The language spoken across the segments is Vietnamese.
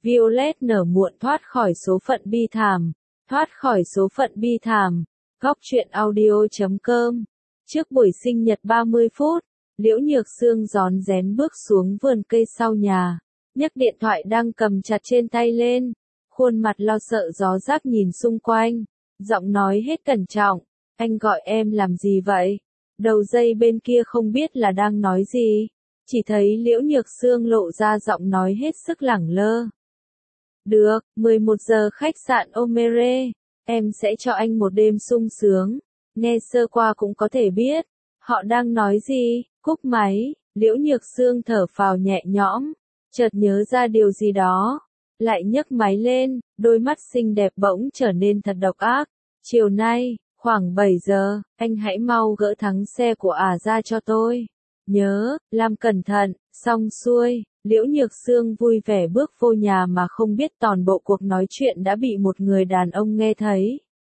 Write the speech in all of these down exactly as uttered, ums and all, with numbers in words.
Violet nở muộn thoát khỏi số phận bi thảm, thoát khỏi số phận bi thảm. Góc truyện audio chấm com. Trước buổi sinh nhật ba mươi phút, Liễu Nhược Sương rón rén bước xuống vườn cây sau nhà, nhấc điện thoại đang cầm chặt trên tay lên, khuôn mặt lo sợ gió rác nhìn xung quanh, giọng nói hết cẩn trọng, anh gọi em làm gì vậy? Đầu dây bên kia không biết là đang nói gì, chỉ thấy Liễu Nhược Sương lộ ra giọng nói hết sức lẳng lơ. Được, mười một giờ khách sạn Omere, em sẽ cho anh một đêm sung sướng. Nghe sơ qua cũng có thể biết, họ đang nói gì. Cúp máy, Liễu Nhược Sương thở phào nhẹ nhõm, chợt nhớ ra điều gì đó, lại nhấc máy lên, đôi mắt xinh đẹp bỗng trở nên thật độc ác. Chiều nay, khoảng bảy giờ, anh hãy mau gỡ thắng xe của ả ra cho tôi. Nhớ, làm cẩn thận. Xong xuôi, Liễu Nhược Sương vui vẻ bước vô nhà mà không biết toàn bộ cuộc nói chuyện đã bị một người đàn ông nghe thấy.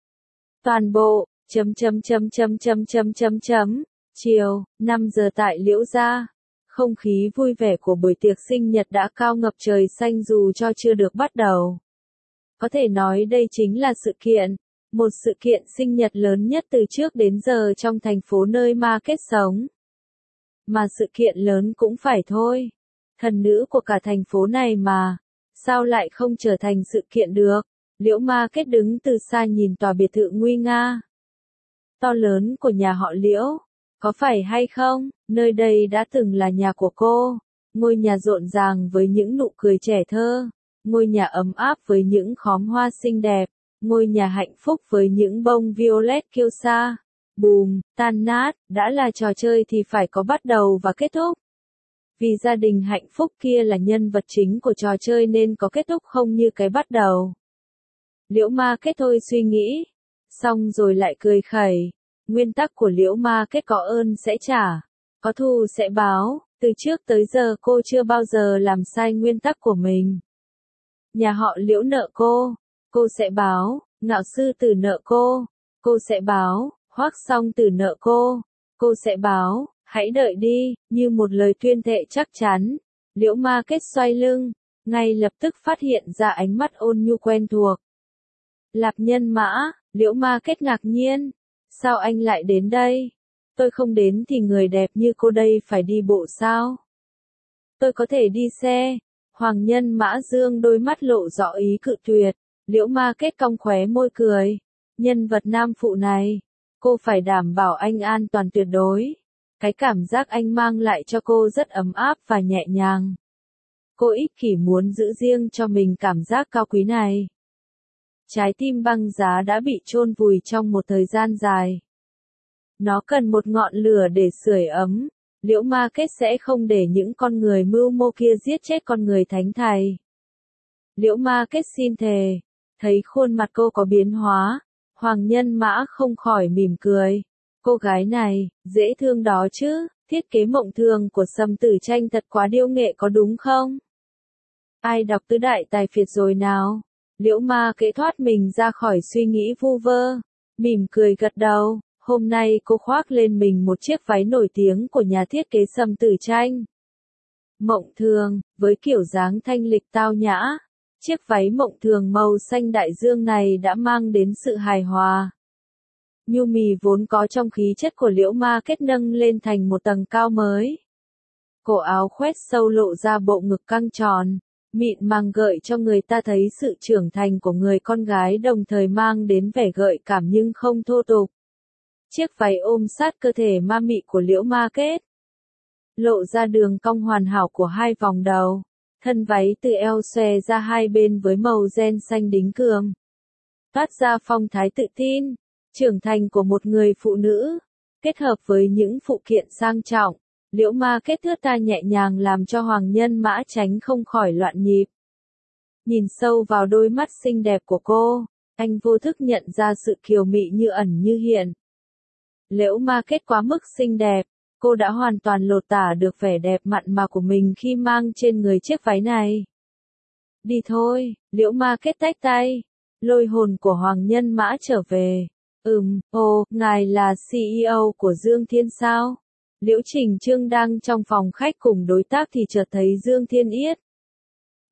Toàn bộ, chấm chấm chấm chấm chấm chấm chấm chấm. Chiều, năm giờ tại Liễu gia, không khí vui vẻ của buổi tiệc sinh nhật đã cao ngập trời xanh dù cho chưa được bắt đầu. Có thể nói đây chính là sự kiện, một sự kiện sinh nhật lớn nhất từ trước đến giờ trong thành phố nơi Ma Kết sống. Mà sự kiện lớn cũng phải thôi. Thần nữ của cả thành phố này mà, sao lại không trở thành sự kiện được? Liễu Ma Kết đứng từ xa nhìn tòa biệt thự nguy nga, to lớn của nhà họ Liễu. Có phải hay không, nơi đây đã từng là nhà của cô, ngôi nhà rộn ràng với những nụ cười trẻ thơ, ngôi nhà ấm áp với những khóm hoa xinh đẹp, ngôi nhà hạnh phúc với những bông violet kiêu sa. Bùm, tan nát, đã là trò chơi thì phải có bắt đầu và kết thúc. Vì gia đình hạnh phúc kia là nhân vật chính của trò chơi nên có kết thúc không như cái bắt đầu. Liễu Ma Kết thôi suy nghĩ, xong rồi lại cười khẩy. Nguyên tắc của Liễu Ma Kết có ơn sẽ trả, có thù sẽ báo, từ trước tới giờ cô chưa bao giờ làm sai nguyên tắc của mình. Nhà họ Liễu nợ cô, cô sẽ báo, Ngạo Sư Tử nợ cô, cô sẽ báo, Hoắc Song Tử nợ cô, cô sẽ báo, hãy đợi đi, như một lời tuyên thệ chắc chắn. Liễu Ma Kết xoay lưng, ngay lập tức phát hiện ra ánh mắt ôn nhu quen thuộc. Lạp Nhân Mã, Liễu Ma Kết ngạc nhiên. Sao anh lại đến đây? Tôi không đến thì người đẹp như cô đây phải đi bộ sao? Tôi có thể đi xe. Hoàng Nhân Mã dương đôi mắt lộ rõ ý cự tuyệt. Liễu Ma Kết cong khóe môi cười. Nhân vật nam phụ này, cô phải đảm bảo anh an toàn tuyệt đối. Cái cảm giác anh mang lại cho cô rất ấm áp và nhẹ nhàng. Cô ích kỷ muốn giữ riêng cho mình cảm giác cao quý này. Trái tim băng giá đã bị chôn vùi trong một thời gian dài. Nó cần một ngọn lửa để sưởi ấm. Liễu Ma Kết sẽ không để những con người mưu mô kia giết chết con người thánh thầy. Liễu Ma Kết xin thề. Thấy khuôn mặt cô có biến hóa, Hoàng Nhân Mã không khỏi mỉm cười. Cô gái này, dễ thương đó chứ, thiết kế mộng thường của Sầm Tử Tranh thật quá điêu nghệ có đúng không? Ai đọc Tứ Đại Tài Phiệt rồi nào? Liễu Ma Kết thoát mình ra khỏi suy nghĩ vu vơ, mỉm cười gật đầu. Hôm nay cô khoác lên mình một chiếc váy nổi tiếng của nhà thiết kế Sầm Tử Tranh. Mộng thường, với kiểu dáng thanh lịch tao nhã, chiếc váy mộng thường màu xanh đại dương này đã mang đến sự hài hòa. Nhu mì vốn có trong khí chất của Liễu Ma Kết nâng lên thành một tầng cao mới. Cổ áo khoét sâu lộ ra bộ ngực căng tròn, mịn màng gợi cho người ta thấy sự trưởng thành của người con gái đồng thời mang đến vẻ gợi cảm nhưng không thô tục. Chiếc váy ôm sát cơ thể ma mị của Liễu Ma Kết, lộ ra đường cong hoàn hảo của hai vòng đầu, thân váy từ eo xòe ra hai bên với màu ren xanh đính kườm, toát ra phong thái tự tin, trưởng thành của một người phụ nữ, kết hợp với những phụ kiện sang trọng. Liễu Ma Kết thướt tha nhẹ nhàng làm cho Hoàng Nhân Mã tránh không khỏi loạn nhịp. Nhìn sâu vào đôi mắt xinh đẹp của cô, anh vô thức nhận ra sự kiều mị như ẩn như hiện. Liễu Ma Kết quá mức xinh đẹp, cô đã hoàn toàn lột tả được vẻ đẹp mặn mà của mình khi mang trên người chiếc váy này. Đi thôi, Liễu Ma Kết tách tay, lôi hồn của Hoàng Nhân Mã trở về. Ừm, ồ, ngài là xê e ô của Dương Thiên sao? Liễu Trình Trương đang trong phòng khách cùng đối tác thì chợt thấy Dương Thiên Yết.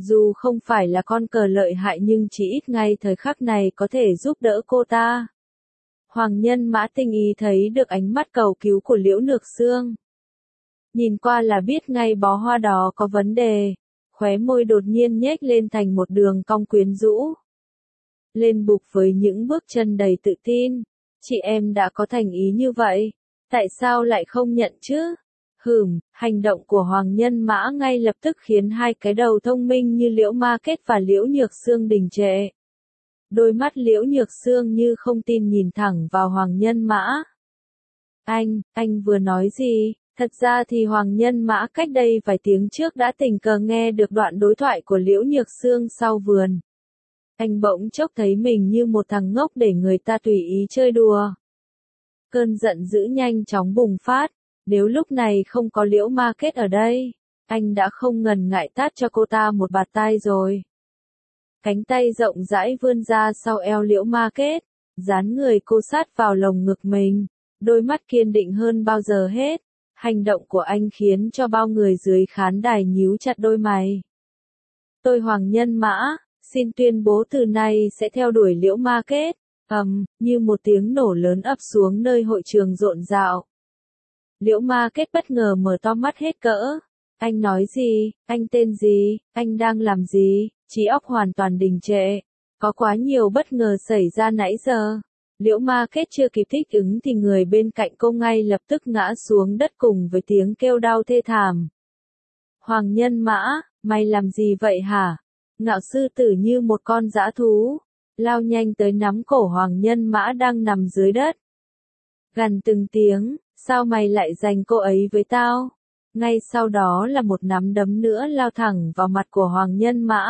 Dù không phải là con cờ lợi hại nhưng chỉ ít ngay thời khắc này có thể giúp đỡ cô ta. Hoàng Nhân Mã tinh ý thấy được ánh mắt cầu cứu của Liễu Nhược Sương. Nhìn qua là biết ngay bó hoa đó có vấn đề, khóe môi đột nhiên nhếch lên thành một đường cong quyến rũ. Lên bục với những bước chân đầy tự tin, chị em đã có thành ý như vậy, tại sao lại không nhận chứ? Hừm, hành động của Hoàng Nhân Mã ngay lập tức khiến hai cái đầu thông minh như Liễu Ma Kết và Liễu Nhược Sương đình trệ. Đôi mắt Liễu Nhược Sương như không tin nhìn thẳng vào Hoàng Nhân Mã. Anh, anh vừa nói gì? Thật ra thì Hoàng Nhân Mã cách đây vài tiếng trước đã tình cờ nghe được đoạn đối thoại của Liễu Nhược Sương sau vườn. Anh bỗng chốc thấy mình như một thằng ngốc để người ta tùy ý chơi đùa. Cơn giận dữ nhanh chóng bùng phát, nếu lúc này không có Liễu Ma Kết ở đây, anh đã không ngần ngại tát cho cô ta một bạt tai rồi. Cánh tay rộng rãi vươn ra sau eo Liễu Ma Kết, dán người cô sát vào lồng ngực mình, đôi mắt kiên định hơn bao giờ hết. Hành động của anh khiến cho bao người dưới khán đài nhíu chặt đôi mày. Tôi Hoàng Nhân Mã, xin tuyên bố từ nay sẽ theo đuổi Liễu Ma Kết. Ầm, um, như một tiếng nổ lớn ập xuống nơi hội trường rộn rạo. Liễu Ma Kết bất ngờ mở to mắt hết cỡ. Anh nói gì? Anh tên gì? Anh đang làm gì? Trí óc hoàn toàn đình trệ. Có quá nhiều bất ngờ xảy ra nãy giờ. Liễu Ma Kết chưa kịp thích ứng thì người bên cạnh cô ngay lập tức ngã xuống đất cùng với tiếng kêu đau thê thảm. Hoàng Nhân Mã, mày làm gì vậy hả? Ngạo sư tử như một con dã thú, lao nhanh tới nắm cổ Hoàng Nhân Mã đang nằm dưới đất. Gằn từng tiếng, sao mày lại giành cô ấy với tao? Ngay sau đó là một nắm đấm nữa lao thẳng vào mặt của Hoàng Nhân Mã.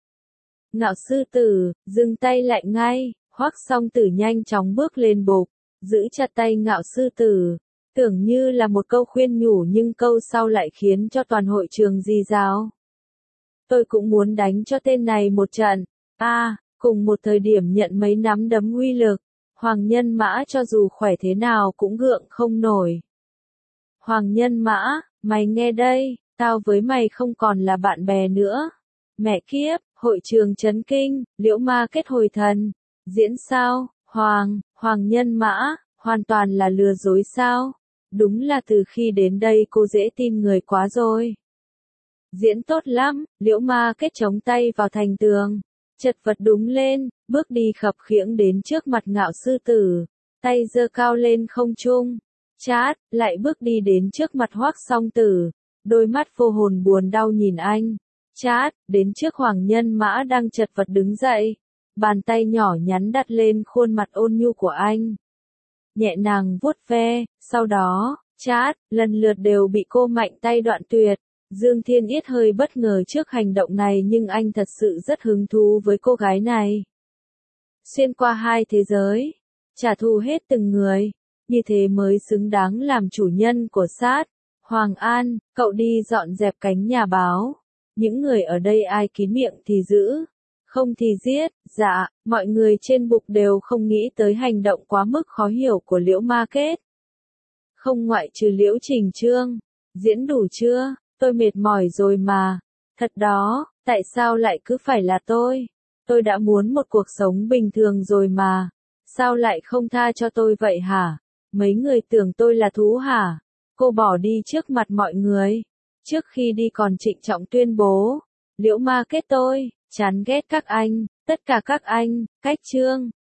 Ngạo sư tử, dừng tay lại ngay. Hoắc Song Tử nhanh chóng bước lên bục, giữ chặt tay Ngạo sư tử, tưởng như là một câu khuyên nhủ nhưng câu sau lại khiến cho toàn hội trường rì rào. Tôi cũng muốn đánh cho tên này một trận. A, à, cùng một thời điểm nhận mấy nắm đấm uy lực, Hoàng Nhân Mã cho dù khỏe thế nào cũng gượng không nổi. Hoàng Nhân Mã, mày nghe đây, tao với mày không còn là bạn bè nữa. Mẹ kiếp, hội trường chấn kinh, Liễu Ma Kết hồi thần. Diễn sao? Hoàng, Hoàng Nhân Mã, hoàn toàn là lừa dối sao? Đúng là từ khi đến đây cô dễ tin người quá rồi. Diễn tốt lắm, Liễu Ma Kết chống tay vào thành tường, chật vật đúng lên, bước đi khập khiễng đến trước mặt Ngạo sư tử, tay giơ cao lên không trung. Chát, lại bước đi đến trước mặt Hoắc Song Tử, đôi mắt vô hồn buồn đau nhìn anh. Chát, đến trước Hoàng Nhân Mã đang chật vật đứng dậy. Bàn tay nhỏ nhắn đặt lên khuôn mặt ôn nhu của anh. Nhẹ nhàng vuốt ve, sau đó, chát, lần lượt đều bị cô mạnh tay đoạn tuyệt. Dương Thiên Yết hơi bất ngờ trước hành động này nhưng anh thật sự rất hứng thú với cô gái này. Xuyên qua hai thế giới, trả thù hết từng người, như thế mới xứng đáng làm chủ nhân của sát. Hoàng An, cậu đi dọn dẹp cánh nhà báo. Những người ở đây ai kín miệng thì giữ. Không thì giết. Dạ, mọi người trên bục đều không nghĩ tới hành động quá mức khó hiểu của Liễu Ma Kết. Không ngoại trừ Liễu Trình Trương. Diễn đủ chưa? Tôi mệt mỏi rồi mà. Thật đó, tại sao lại cứ phải là tôi? Tôi đã muốn một cuộc sống bình thường rồi mà. Sao lại không tha cho tôi vậy hả? Mấy người tưởng tôi là thú hả? Cô bỏ đi trước mặt mọi người. Trước khi đi còn trịnh trọng tuyên bố. Liễu Ma Kết tôi, chán ghét các anh, tất cả các anh, cách chương.